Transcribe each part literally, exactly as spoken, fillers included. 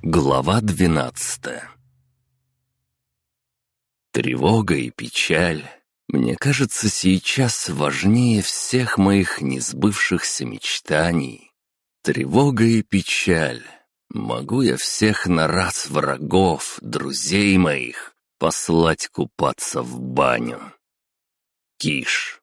Глава двенадцатая. Тревога и печаль, мне кажется, сейчас важнее всех моих несбывшихся мечтаний. Тревога и печаль. Могу я всех на раз врагов, друзей моих, послать купаться в баню. Киш.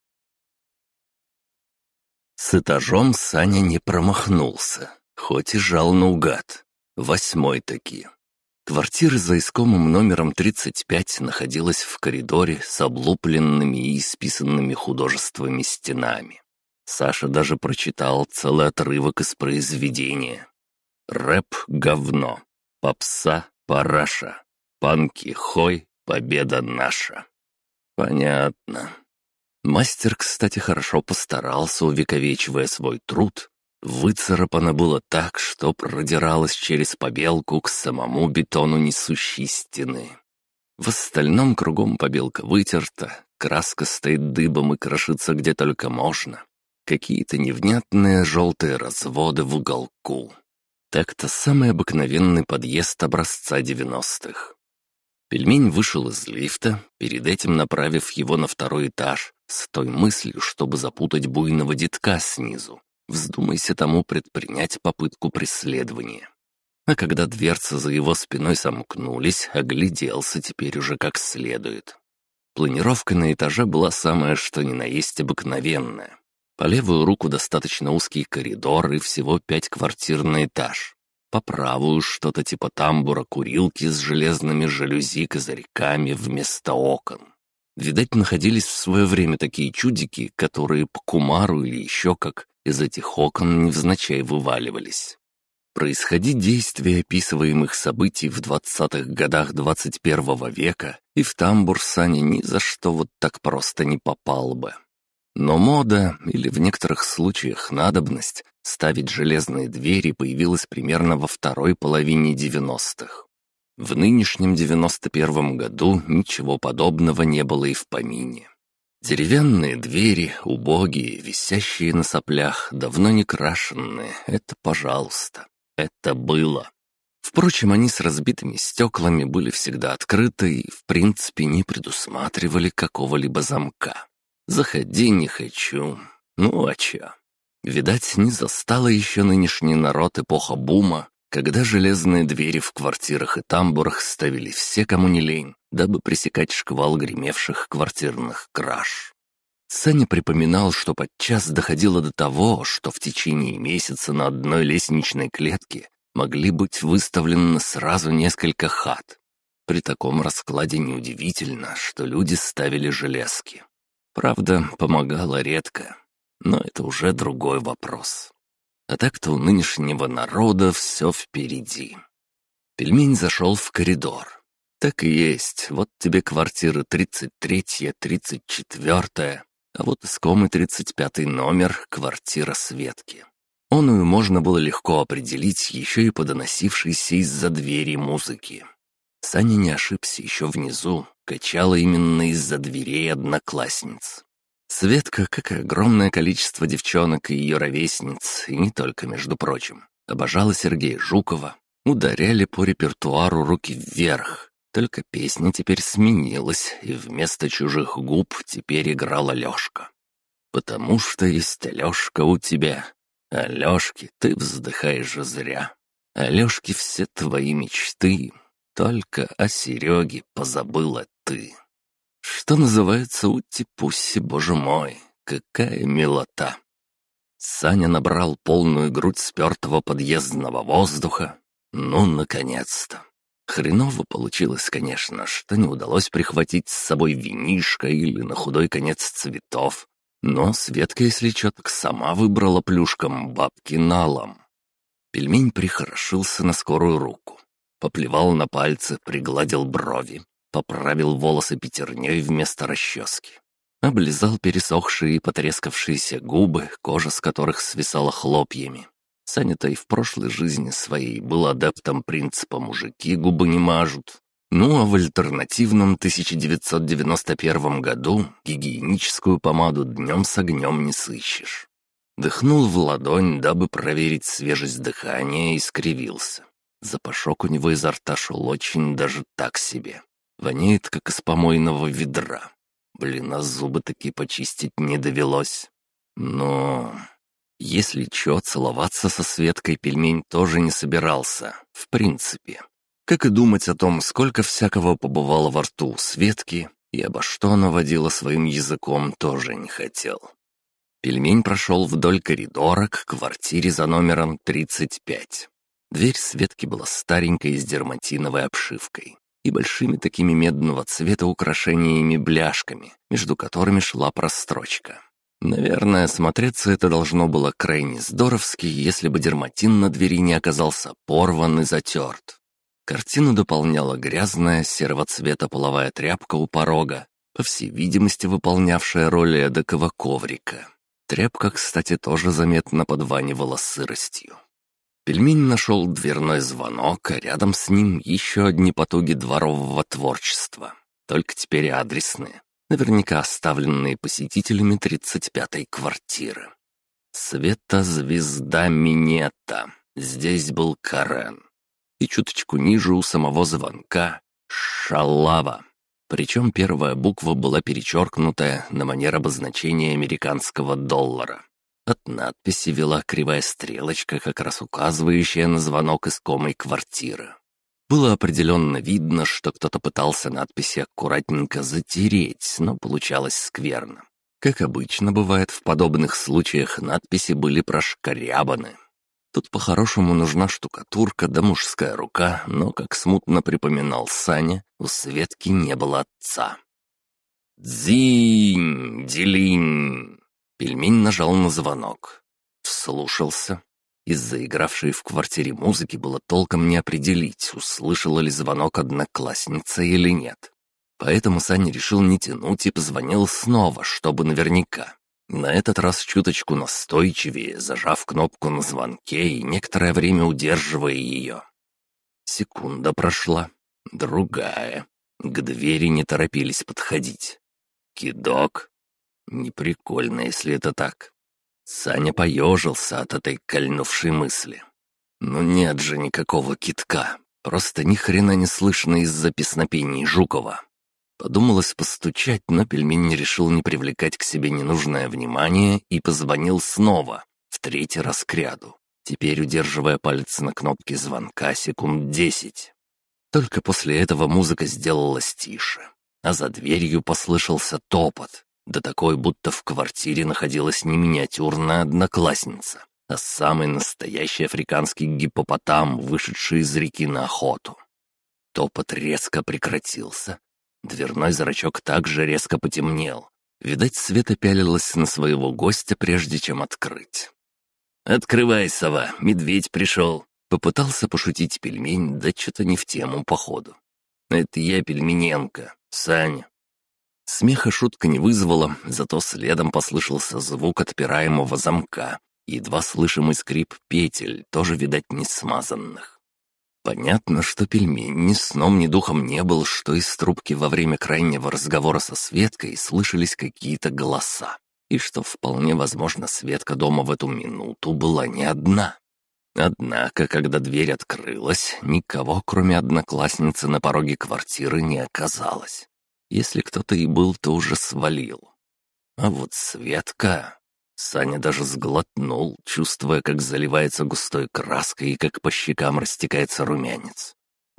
С этажом Саня не промахнулся, хоть и жал наугад. Восьмой таки. Квартира за искомым номером тридцать пять находилась в коридоре с облупленными и исписанными художествами стенами. Саша даже прочитал целый отрывок из произведения. Рэп — говно, попса — параша, панки — хой, победа наша. Понятно. Мастер, кстати, хорошо постарался, увековечивая свой труд. Выцарапано было так, что продиралось через побелку к самому бетону несущей стены. В остальном кругом побелка вытерта, краска стоит дыбом и крошится где только можно. Какие-то невнятные желтые разводы в уголку. Так-то самый обыкновенный подъезд образца девяностых. Пельмень вышел из лифта, перед этим направив его на второй этаж, с той мыслью, чтобы запутать буйного детка снизу. Вздумайся тому предпринять попытку преследования. А когда дверцы за его спиной сомкнулись, огляделся теперь уже как следует. Планировка на этаже была самая что ни на есть обыкновенная. По левую руку достаточно узкий коридор и всего пять квартир на этаж. По правую что-то типа тамбура-курилки с железными жалюзи-козырьками вместо окон. Видать, находились в свое время такие чудики, которые по кумару или еще как из этих окон невзначай вываливались. Происходить действия описываемых событий в двадцатых годах двадцать первого века и в тамбур Саня ни за что вот так просто не попал бы. Но мода, или в некоторых случаях надобность, ставить железные двери появилась примерно во второй половине девяностых. В нынешнем девяносто первом году ничего подобного не было и в помине. Деревянные двери, убогие, висящие на соплях, давно не крашенные — это пожалуйста, это было. Впрочем, они с разбитыми стеклами были всегда открыты и, в принципе, не предусматривали какого-либо замка. «Заходи, не хочу». Ну а чё? Видать, не застала еще нынешний народ эпоха бума, когда железные двери в квартирах и тамбурах ставили все, кому не лень, дабы пресекать шквал гремевших квартирных краж. Саня припоминал, что подчас доходило до того, что в течение месяца на одной лестничной клетке могли быть выставлены сразу несколько хат. При таком раскладе неудивительно, что люди ставили железки. Правда, помогало редко, но это уже другой вопрос. А так-то у нынешнего народа все впереди. Пельмень зашел в коридор. Так и есть, вот тебе квартиры тридцать третья, тридцать четвёртая, а вот искомый тридцать пятый номер — квартира Светки. Оную можно было легко определить еще и по доносившейся из-за двери музыки. Саня не ошибся, еще внизу качала именно из-за дверей одноклассниц. Светка, как и огромное количество девчонок и ее ровесниц, и не только, между прочим, обожала Сергея Жукова, ударяли по репертуару руки вверх. Только песня теперь сменилась, и вместо чужих губ теперь играл Алешка. «Потому что есть Алешка у тебя. Алешки, ты вздыхаешь зря. Алешки, все твои мечты. Только о Сереге позабыла ты». Что называется, ути-пуси, боже мой, какая милота. Саня набрал полную грудь спертого подъездного воздуха. Ну, наконец-то. Хреново получилось, конечно, что не удалось прихватить с собой винишко или на худой конец цветов. Но Светка, если чё, так сама выбрала плюшком бабки налом. Пельмень прихорошился на скорую руку. Поплевал на пальцы, пригладил брови. Поправил волосы пятерней вместо расчески. Облизал пересохшие и потрескавшиеся губы, кожа с которых свисала хлопьями. Саня-то и в прошлой жизни своей был адептом принципа «мужики губы не мажут». Ну а в альтернативном тысяча девятьсот девяносто первом году гигиеническую помаду днем с огнем не сыщешь. Дыхнул в ладонь, дабы проверить свежесть дыхания, и скривился. Запашок у него изо рта шел очень даже так себе. Воняет, как из помойного ведра. Блин, а зубы такие почистить не довелось. Но... Если чё, целоваться со Светкой пельмень тоже не собирался, в принципе. Как и думать о том, сколько всякого побывало во рту у Светки, и обо что она водила своим языком, тоже не хотел. Пельмень прошел вдоль коридора к квартире за номером тридцать пять. Дверь Светки была старенькой с дерматиновой обшивкой и большими такими медного цвета украшениями-бляшками, между которыми шла прострочка. Наверное, смотреться это должно было крайне здоровски, если бы дерматин на двери не оказался порван и затерт. Картину дополняла грязная серого цвета половая тряпка у порога, по всей видимости выполнявшая роль эдакого коврика. Тряпка, кстати, тоже заметно подванивала сыростью. Пельмень нашел дверной звонок, а рядом с ним еще одни потуги дворового творчества, только теперь адресные, наверняка оставленные посетителями тридцать пятой квартиры. Света, звезда, минета. Здесь был Карен. И чуточку ниже у самого звонка «Шалава». Причем первая буква была перечеркнутая на манер обозначения американского доллара. От надписи вела кривая стрелочка, как раз указывающая на звонок искомой квартиры. Было определенно видно, что кто-то пытался надписи аккуратненько затереть, но получалось скверно. Как обычно бывает в подобных случаях, надписи были прошкарябаны. Тут по-хорошему нужна штукатурка да мужская рука, но, как смутно припоминал Саня, у Светки не было отца. «Дзинь! Делинь!» Пельмень нажал на звонок. Вслушался. Из-за игравшей в квартире музыки было толком не определить, услышала ли звонок одноклассница или нет. Поэтому Саня решил не тянуть и позвонил снова, чтобы наверняка. На этот раз чуточку настойчивее, зажав кнопку на звонке и некоторое время удерживая ее. Секунда прошла, другая. К двери не торопились подходить. Кидок? Неприкольно, если это так. Саня поежился от этой кольнувшей мысли. Ну нет же никакого кидка, просто ни хрена не слышно из-за песнопений Жукова. Подумалось постучать, но пельмень решил не привлекать к себе ненужное внимание и позвонил снова, в третий раз к ряду, теперь удерживая палец на кнопке звонка секунд десять. Только после этого музыка сделалась тише, а за дверью послышался топот, да такой, будто в квартире находилась не миниатюрная одноклассница, а самый настоящий африканский гиппопотам, вышедший из реки на охоту. Топот резко прекратился. Дверной зрачок также резко потемнел. Видать, Света пялилась на своего гостя, прежде чем открыть. «Открывай, сова, медведь пришел!» Попытался пошутить пельмень, да что-то не в тему, походу. «Это я, Пельмененко, Саня». Смеха шутка не вызвала, зато следом послышался звук отпираемого замка, едва слышимый скрип петель, тоже, видать, не смазанных. Понятно, что пельмень ни сном, ни духом не был, что из трубки во время крайнего разговора со Светкой слышались какие-то голоса, и что вполне возможно Светка дома в эту минуту была не одна. Однако, когда дверь открылась, никого, кроме одноклассницы, на пороге квартиры не оказалось. Если кто-то и был, то уже свалил. А вот Светка... Саня даже сглотнул, чувствуя, как заливается густой краской и как по щекам растекается румянец.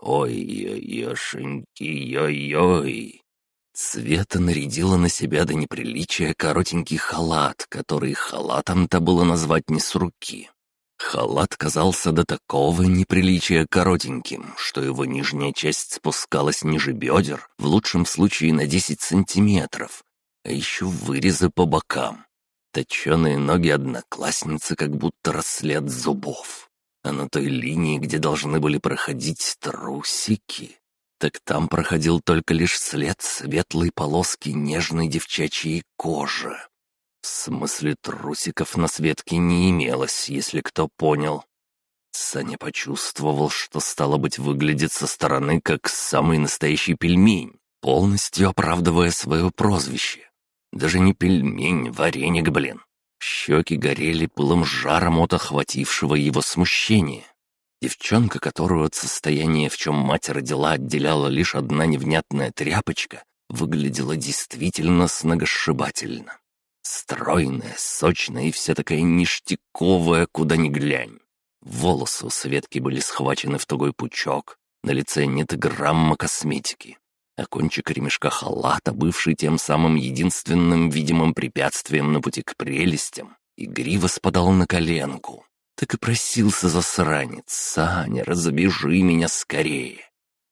«Ой-ой-ой, ой-ой!» Света нарядила на себя до неприличия коротенький халат, который халатом-то было назвать не с руки. Халат казался до такого неприличия коротеньким, что его нижняя часть спускалась ниже бедер, в лучшем случае на десять сантиметров, а еще вырезы по бокам. Точеные ноги одноклассницы как будто росли от зубов, а на той линии, где должны были проходить трусики, так там проходил только лишь след светлой полоски нежной девчачьей кожи. В смысле, трусиков на Светке не имелось, если кто понял. Саня почувствовал, что, стало быть, выглядит со стороны как самый настоящий пельмень, полностью оправдывая свое прозвище. Даже не пельмень, вареник, блин. Щеки горели пылом жаром от охватившего его смущения. Девчонка, которую от состояния, в чем мать родила, отделяла лишь одна невнятная тряпочка, выглядела действительно сногсшибательно. Стройная, сочная и вся такая ништяковая, куда ни глянь. Волосы у Светки были схвачены в тугой пучок, на лице нет и грамма косметики, а кончик ремешка халата, бывший тем самым единственным видимым препятствием на пути к прелестям, игриво спадал на коленку. Так и просился засранец: «Саня, разобежи меня скорее!»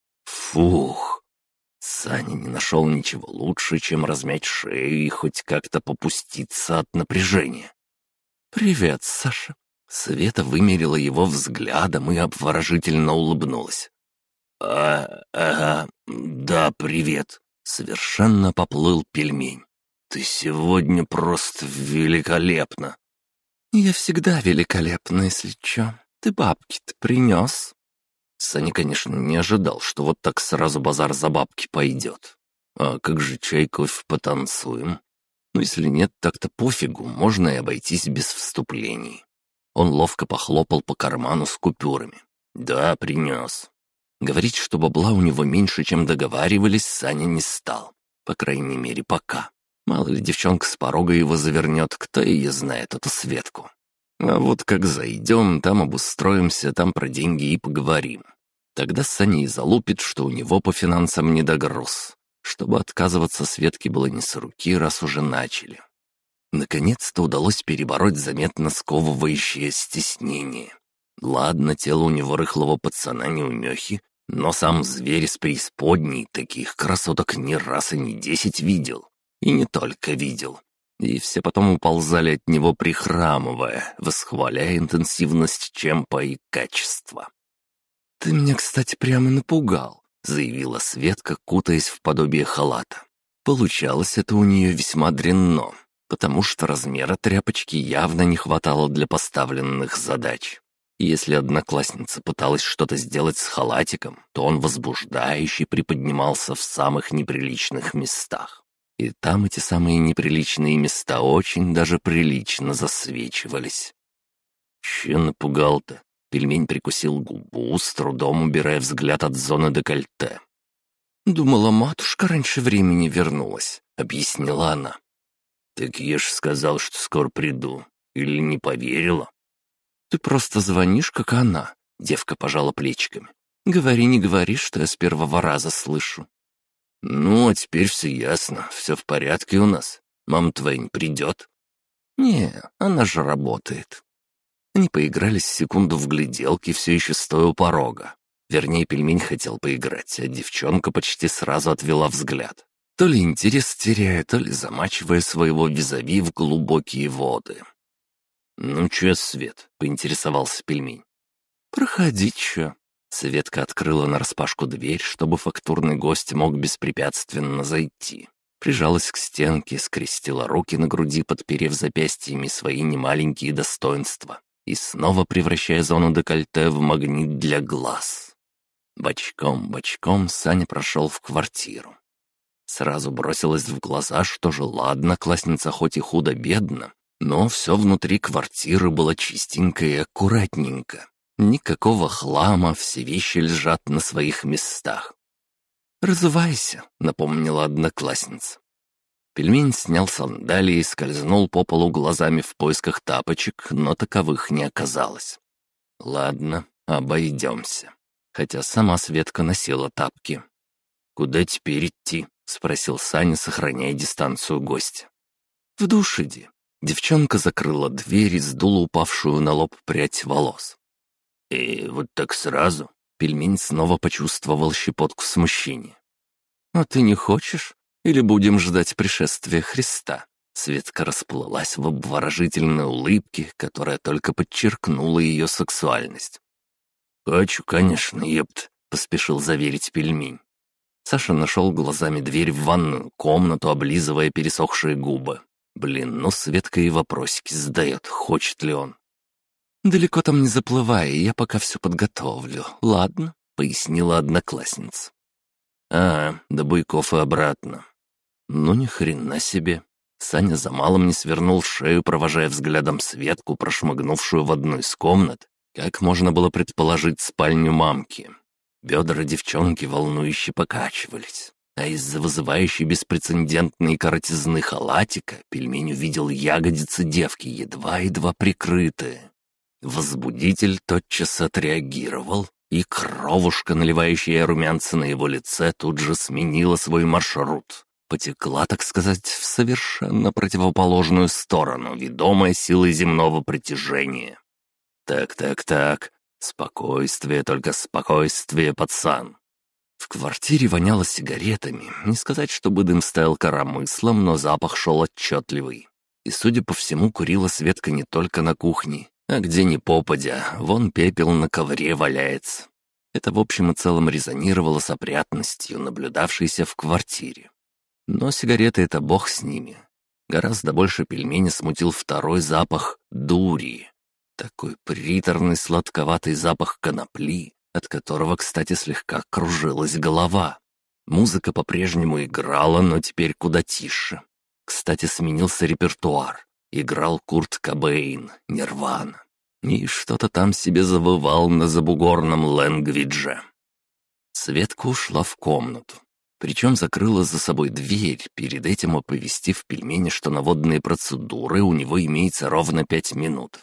Фух! Саня не нашел ничего лучше, чем размять шею и хоть как-то попуститься от напряжения. «Привет, Саша!» Света вымерила его взглядом и обворожительно улыбнулась. «А, ага, да, привет!» Совершенно поплыл пельмень. «Ты сегодня просто великолепна!» «Я всегда великолепна, если чё. Ты бабки-то принёс?» Саня, конечно, не ожидал, что вот так сразу базар за бабки пойдет. «А как же чай, кофе, потанцуем?» «Ну, если нет, так-то пофигу, можно и обойтись без вступлений». Он ловко похлопал по карману с купюрами. «Да, принёс». Говорить, что бабла у него меньше, чем договаривались, Саня не стал. По крайней мере, пока. Мало ли девчонка с порога его завернет, кто ее знает, эту Светку. А вот как зайдем, там обустроимся, там про деньги и поговорим. Тогда Саня и залупит, что у него по финансам недогруз. Чтобы отказываться Светке было не с руки, раз уже начали. Наконец-то удалось перебороть заметно сковывающее стеснение. Ладно, тело у него рыхлого пацана неумехи, но сам зверь из преисподней таких красоток ни раз и не десять видел. И не только видел. И все потом уползали от него, прихрамывая, восхваляя интенсивность чемпа и качество. «Ты меня, кстати, прямо напугал», — заявила Светка, кутаясь в подобие халата. Получалось это у нее весьма дрянно, потому что размера тряпочки явно не хватало для поставленных задач. И если одноклассница пыталась что-то сделать с халатиком, то он возбуждающе приподнимался в самых неприличных местах. И там эти самые неприличные места очень даже прилично засвечивались. «Че напугал-то?» Пельмень прикусил губу, с трудом убирая взгляд от зоны декольте. «Думала, матушка раньше времени вернулась», — объяснила она. «Так я ж сказал, что скоро приду. Или не поверила?» «Ты просто звонишь, как она», — девка пожала плечиками. «Говори, не говори, что я с первого раза слышу». «Ну, а теперь все ясно, все в порядке у нас. Мама твоя не придет?» «Не, она же работает». Они поигрались секунду в гляделки, все еще стоя у порога. Вернее, пельмень хотел поиграть, а девчонка почти сразу отвела взгляд. То ли интерес теряя, то ли замачивая своего визави в глубокие воды. «Ну чё, Свет?» — поинтересовался пельмень. «Проходи, чё». Светка открыла нараспашку дверь, чтобы фактурный гость мог беспрепятственно зайти. Прижалась к стенке, скрестила руки на груди, подперев запястьями свои немаленькие достоинства и снова превращая зону декольте в магнит для глаз. Бочком-бочком Саня прошел в квартиру. Сразу бросилось в глаза, что же ладно, классница хоть и худо-бедно, но все внутри квартиры было чистенько и аккуратненько. Никакого хлама, все вещи лежат на своих местах. «Разувайся», — напомнила одноклассница. Пельмень снял сандалии и скользнул по полу глазами в поисках тапочек, но таковых не оказалось. «Ладно, обойдемся». Хотя сама Светка носила тапки. «Куда теперь идти?» — спросил Саня, сохраняя дистанцию гостя. «В душ иди». Девчонка закрыла дверь и сдула упавшую на лоб прядь волос. «И вот так сразу?» Пельмень снова почувствовал щепотку смущения. «А ты не хочешь? Или будем ждать пришествия Христа?» Светка расплылась в обворожительной улыбке, которая только подчеркнула ее сексуальность. «Хочу, конечно, епт», — поспешил заверить пельмень. Саша нашел глазами дверь в ванную комнату, облизывая пересохшие губы. Блин, ну Светка и вопросики задает, хочет ли он. «Далеко там не заплывай, я пока все подготовлю, ладно?» — пояснила одноклассница. «А, до Буйков и обратно». «Ну ни хрена себе». Саня за малым не свернул шею, провожая взглядом Светку, прошмыгнувшую в одну из комнат, Как можно было предположить спальню мамки? Бедра девчонки волнующе покачивались, а из-за вызывающей беспрецедентной коротизны халатика пельмень увидел ягодицы девки, едва-едва прикрытые. Возбудитель тотчас отреагировал, и кровушка, наливающая румянца на его лице, тут же сменила свой маршрут. Потекла, так сказать, в совершенно противоположную сторону, ведомая силой земного притяжения. «Так-так-так, спокойствие, только спокойствие, пацан». В квартире воняло сигаретами, не сказать, чтобы дым стоял коромыслом, но запах шел отчетливый. И, судя по всему, курила Светка не только на кухне, а где ни попадя, вон пепел на ковре валяется. Это в общем и целом резонировало с опрятностью, наблюдавшейся в квартире. Но сигареты — это бог с ними. Гораздо больше пельмени смутил второй запах дури. Такой приторный сладковатый запах конопли, от которого, кстати, слегка кружилась голова. Музыка по-прежнему играла, но теперь куда тише. Кстати, сменился репертуар. Играл Курт Кобейн, Нирвана. И что-то там себе завывал на забугорном лэнгвидже. Светка ушла в комнату. Причем закрыла за собой дверь, перед этим оповестив пельмени, что на водные процедуры у него имеется ровно пять минут.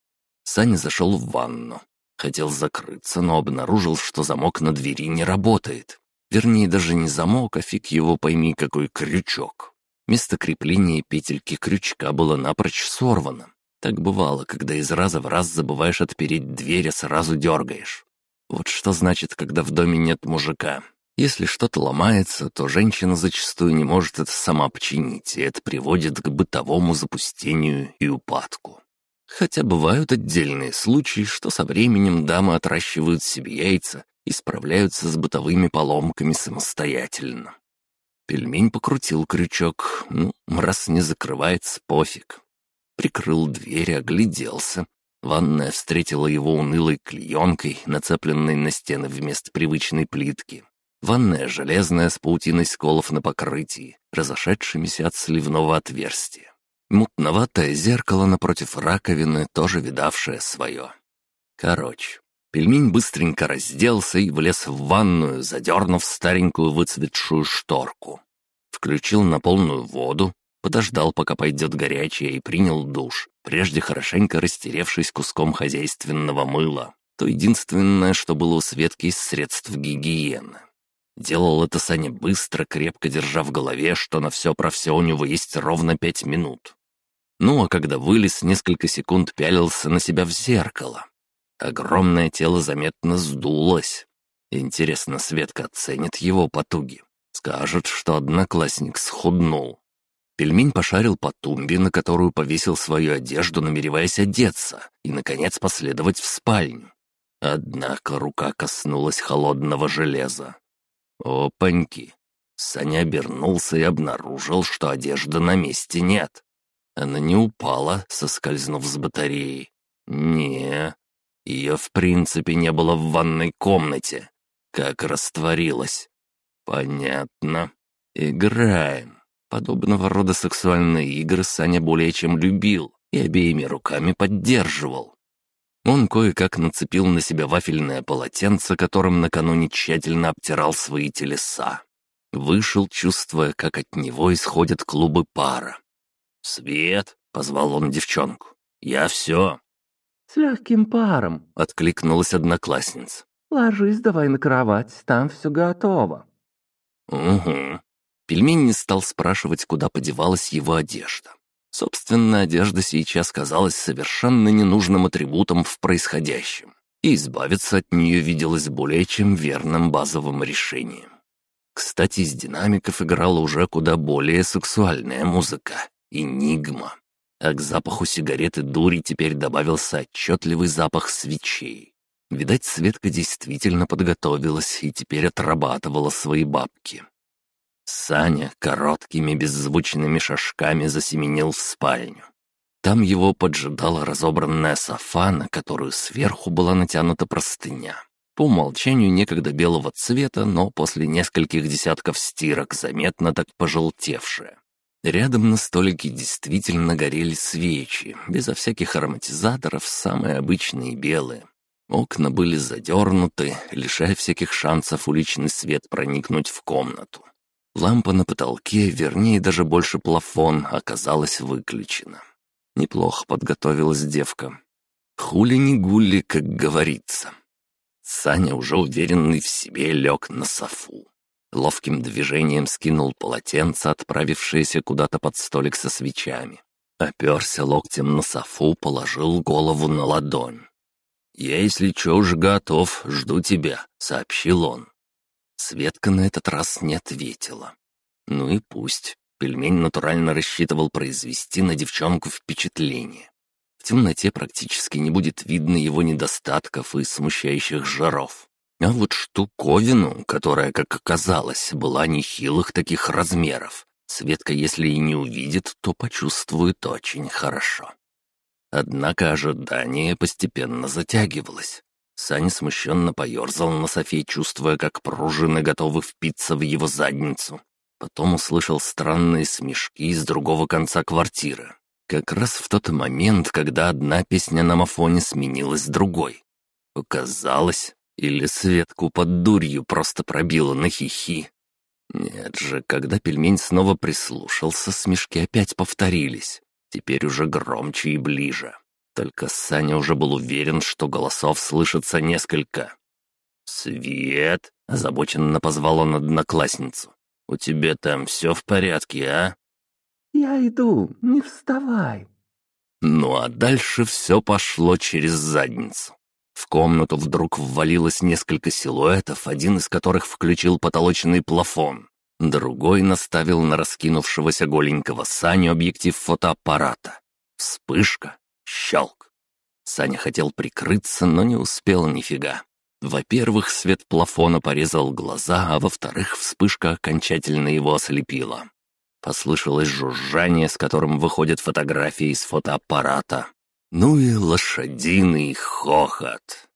Саня зашел в ванну. Хотел закрыться, но обнаружил, что замок на двери не работает. Вернее, даже не замок, а фиг его пойми, какой крючок. Место крепления петельки крючка было напрочь сорвано. Так бывало, когда из раза в раз забываешь отпереть дверь, а сразу дергаешь. Вот что значит, когда в доме нет мужика. Если что-то ломается, то женщина зачастую не может это сама починить, и это приводит к бытовому запустению и упадку. Хотя бывают отдельные случаи, что со временем дамы отращивают себе яйца и справляются с бытовыми поломками самостоятельно. Пельмень покрутил крючок, ну, раз не закрывается, пофиг. Прикрыл дверь, огляделся. Ванная встретила его унылой клеенкой, нацепленной на стены вместо привычной плитки. Ванная железная с паутиной сколов на покрытии, разошедшимися от сливного отверстия. Мутноватое зеркало напротив раковины, тоже видавшее свое. Короче, пельмень быстренько разделся и влез в ванную, задернув старенькую выцветшую шторку. Включил на полную воду, подождал, пока пойдет горячее, и принял душ, прежде хорошенько растеревшись куском хозяйственного мыла. То единственное, что было у Светки из средств гигиены. Делал это Саня быстро, крепко держа в голове, что на все про все у него есть ровно пять минут. Ну а когда вылез, несколько секунд пялился на себя в зеркало. Огромное тело заметно сдулось. Интересно, Светка оценит его потуги. Скажет, что одноклассник схуднул. Пельмень пошарил по тумбе, на которую повесил свою одежду, намереваясь одеться, и, наконец, последовать в спальню. Однако рука коснулась холодного железа. Опаньки! Саня обернулся и обнаружил, что одежды на месте нет. Она не упала, соскользнув с батареи. Не, ее в принципе не было в ванной комнате. Как растворилась. Понятно. Играем. Подобного рода сексуальные игры Саня более чем любил и обеими руками поддерживал. Он кое-как нацепил на себя вафельное полотенце, которым накануне тщательно обтирал свои телеса. Вышел, чувствуя, как от него исходят клубы пара. «Свет!» — позвал он девчонку. «Я все!» «С легким паром!» — откликнулась одноклассница. «Ложись давай на кровать, там все готово». «Угу». Пельмень не стал спрашивать, куда подевалась его одежда. Собственно, одежда сейчас казалась совершенно ненужным атрибутом в происходящем, и избавиться от нее виделось более чем верным базовым решением. Кстати, из динамиков играла уже куда более сексуальная музыка — «Энигма». А к запаху сигареты дури теперь добавился отчетливый запах свечей. Видать, Светка действительно подготовилась и теперь отрабатывала свои бабки. Саня короткими беззвучными шажками засеменил в спальню. Там его поджидала разобранная софа, на которую сверху была натянута простыня. По умолчанию некогда белого цвета, но после нескольких десятков стирок заметно так пожелтевшая. Рядом на столике действительно горели свечи, безо всяких ароматизаторов, самые обычные белые. Окна были задернуты, лишая всяких шансов уличный свет проникнуть в комнату. Лампа на потолке, вернее даже больше плафон, оказалась выключена. Неплохо подготовилась девка. Хули не гули, как говорится. Саня, уже уверенный в себе, лег на софу. Ловким движением скинул полотенце, отправившееся куда-то под столик со свечами. Оперся локтем на софу, положил голову на ладонь. «Я, если чё, уж готов, жду тебя», — сообщил он. Светка на этот раз не ответила. Ну и пусть. Пельмень натурально рассчитывал произвести на девчонку впечатление. В темноте практически не будет видно его недостатков и смущающих жаров. А вот штуковину, которая, как оказалось, была нехилых таких размеров, Светка, если и не увидит, то почувствует очень хорошо. Однако ожидание постепенно затягивалось. Саня смущенно поерзал на софе, чувствуя, как пружины готовы впиться в его задницу. Потом услышал странные смешки с другого конца квартиры. Как раз в тот момент, когда одна песня на мафоне сменилась другой. Показалось, или Светку под дурью просто пробило на хихи. Нет же, когда пельмень снова прислушался, смешки опять повторились. Теперь уже громче и ближе. Только Саня уже был уверен, что голосов слышится несколько. «Свет!» — озабоченно позвал он одноклассницу. «У тебя там все в порядке, а?» «Я иду, не вставай». Ну а дальше все пошло через задницу. В комнату вдруг ввалилось несколько силуэтов, один из которых включил потолочный плафон. Другой наставил на раскинувшегося голенького Саню объектив фотоаппарата. Вспышка, щелк. Саня хотел прикрыться, но не успел нифига. Во-первых, свет плафона порезал глаза, а во-вторых, вспышка окончательно его ослепила. Послышалось жужжание, с которым выходят фотографии из фотоаппарата. Ну и лошадиный хохот.